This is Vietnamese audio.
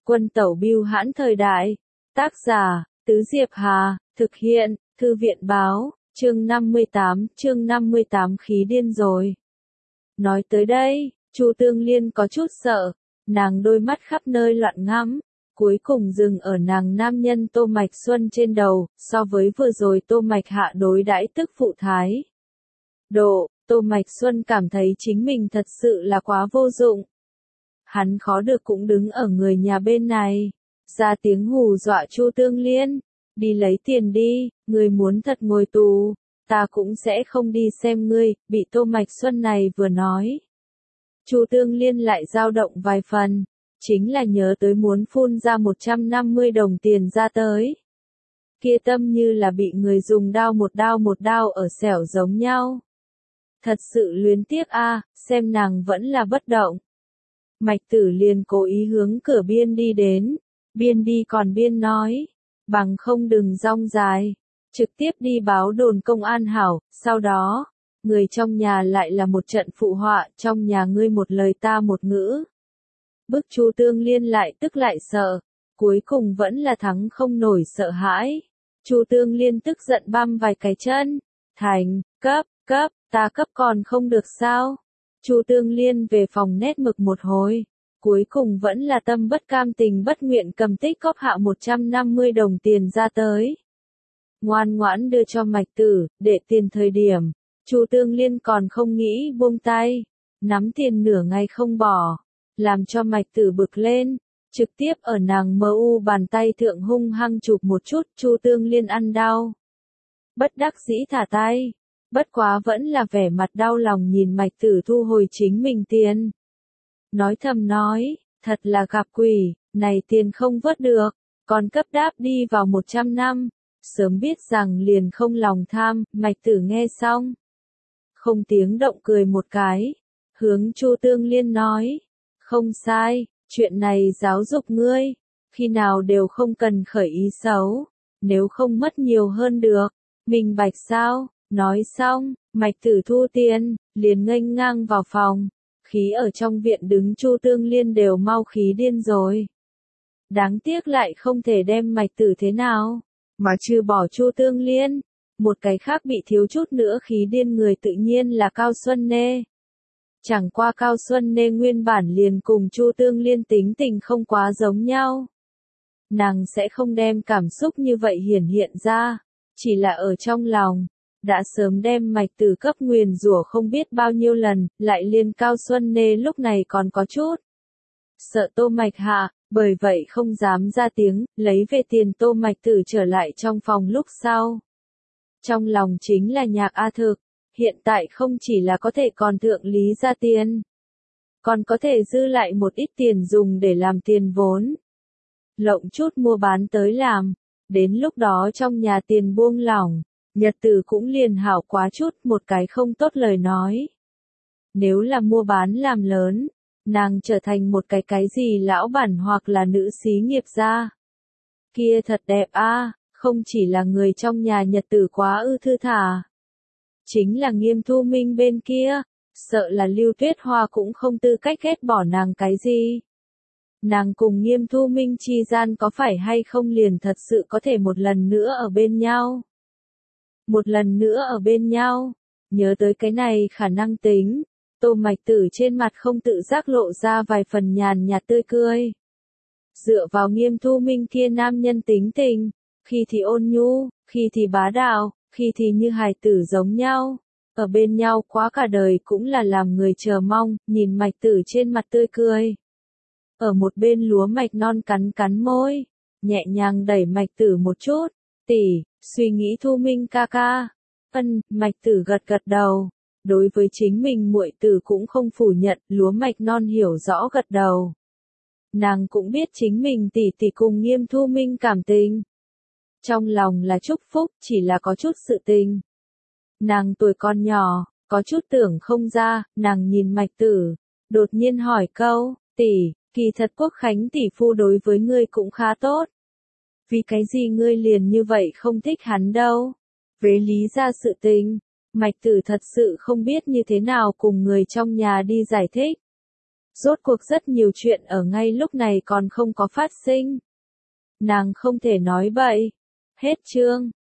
Quân tẩu bưu hãn thời đại. Tác giả, Tứ Diệp Hà, thực hiện, Thư viện báo, chương 58 khí điên rồi. Nói tới đây, Chu Tương Liên có chút sợ, nàng đôi mắt khắp nơi loạn ngắm, cuối cùng dừng ở nàng nam nhân Tô Mạch Xuân trên đầu, so với vừa rồi Tô Mạch Hạ đối đãi tức phụ thái. Tô Mạch Xuân cảm thấy chính mình thật sự là quá vô dụng. Hắn khó được cũng đứng ở người nhà bên này, ra tiếng hù dọa Chu Tương Liên, đi lấy tiền đi, người muốn thật ngồi tù, ta cũng sẽ không đi xem ngươi, bị Tô Mạch Xuân này vừa nói. Chu Tương Liên lại dao động vài phần, chính là nhớ tới muốn phun ra 150 đồng tiền ra tới. Kia tâm như là bị người dùng một đao ở xẻo giống nhau. Thật sự luyến tiếc a, xem nàng vẫn là bất động. Mạch Tử liền cố ý hướng cửa biên đi đến, biên đi còn biên nói, bằng không đừng rong dài, trực tiếp đi báo đồn công an hảo, sau đó, người trong nhà lại là một trận phụ họa, trong nhà ngươi một lời ta một ngữ. Bức Chu Tương Liên lại tức lại sợ, cuối cùng vẫn là thắng không nổi sợ hãi. Chu Tương Liên tức giận băm vài cái chân, thành, cấp, ta cấp còn không được sao? Chu Tương Liên về phòng nét mực một hồi, cuối cùng vẫn là tâm bất cam tình bất nguyện cầm tích cóp hạ 150 đồng tiền ra tới. Ngoan ngoãn đưa cho Mạch Tử, để tiền thời điểm, Chu Tương Liên còn không nghĩ buông tay, nắm tiền nửa ngày không bỏ, làm cho Mạch Tử bực lên, trực tiếp ở nàng mu bàn tay thượng hung hăng chụp một chút, Chu Tương Liên ăn đau. Bất đắc dĩ thả tay, bất quá vẫn là vẻ mặt đau lòng nhìn Mạch Tử thu hồi chính mình tiền. Nói thầm nói, thật là gặp quỷ, này tiền không vớt được, còn cấp đáp đi vào 100 năm, sớm biết rằng liền không lòng tham, Mạch Tử nghe xong. Không tiếng động cười một cái, hướng Chu Tương Liên nói, không sai, chuyện này giáo dục ngươi, khi nào đều không cần khởi ý xấu, nếu không mất nhiều hơn được, minh bạch sao, nói xong, Mạch Tử thu tiền, liền nghênh ngang vào phòng, khí ở trong viện đứng Chu Tương Liên đều mau khí điên rồi. Đáng tiếc lại không thể đem Mạch Tử thế nào, mà trừ bỏ Chu Tương Liên, một cái khác bị thiếu chút nữa khí điên người tự nhiên là Cao Xuân Nê. Chẳng qua Cao Xuân Nê nguyên bản liền cùng Chu Tương Liên tính tình không quá giống nhau. Nàng sẽ không đem cảm xúc như vậy hiển hiện ra, chỉ là ở trong lòng, đã sớm đem Mạch Tử cấp nguyền rủa không biết bao nhiêu lần, lại liên Cao Xuân Nê lúc này còn có chút sợ Tô Mạch Hạ, bởi vậy không dám ra tiếng, lấy về tiền Tô Mạch Tử trở lại trong phòng lúc sau. Trong lòng chính là nhạc A Thực, hiện tại không chỉ là có thể còn thượng lý ra tiền, còn có thể dư lại một ít tiền dùng để làm tiền vốn. Lộng chút mua bán tới làm, đến lúc đó trong nhà tiền buông lỏng, nhật tử cũng liền hảo quá chút, một cái không tốt lời nói. Nếu là mua bán làm lớn, nàng trở thành một cái gì lão bản hoặc là nữ xí nghiệp gia. Kia thật đẹp a, không chỉ là người trong nhà nhật tử quá thư thả. Chính là Nghiêm Thu Minh bên kia, sợ là Lưu Tuyết Hoa cũng không tư cách ghét bỏ nàng cái gì. Nàng cùng Nghiêm Thu Minh chi gian có phải hay không liền thật sự có thể một lần nữa ở bên nhau. Một lần nữa ở bên nhau, nhớ tới cái này khả năng tính, Tô Mạch Tử trên mặt không tự giác lộ ra vài phần nhàn nhạt tươi cười. Dựa vào Nghiêm Thu Minh kia nam nhân tính tình, khi thì ôn nhu, khi thì bá đạo, khi thì như hài tử giống nhau, ở bên nhau quá cả đời cũng là làm người chờ mong, nhìn Mạch Tử trên mặt tươi cười. Ở một bên Lúa Mạch Non cắn môi, nhẹ nhàng đẩy Mạch Tử một chút, tỷ, suy nghĩ Thu Minh ca ca. Mạch Tử gật đầu, đối với chính mình muội tử cũng không phủ nhận, Lúa Mạch Non hiểu rõ gật đầu. Nàng cũng biết chính mình tỷ cùng Nghiêm Thu Minh cảm tình. Trong lòng là chúc phúc, chỉ là có chút sự tình. Nàng tuổi còn nhỏ, có chút tưởng không ra, nàng nhìn Mạch Tử, đột nhiên hỏi câu, tỷ, kỳ thật Quốc Khánh tỷ phu đối với ngươi cũng khá tốt. Vì cái gì ngươi liền như vậy không thích hắn đâu? Về lý ra sự tình, Mạch Tử thật sự không biết như thế nào cùng người trong nhà đi giải thích. Rốt cuộc rất nhiều chuyện ở ngay lúc này còn không có phát sinh. Nàng không thể nói bậy. Hết chương.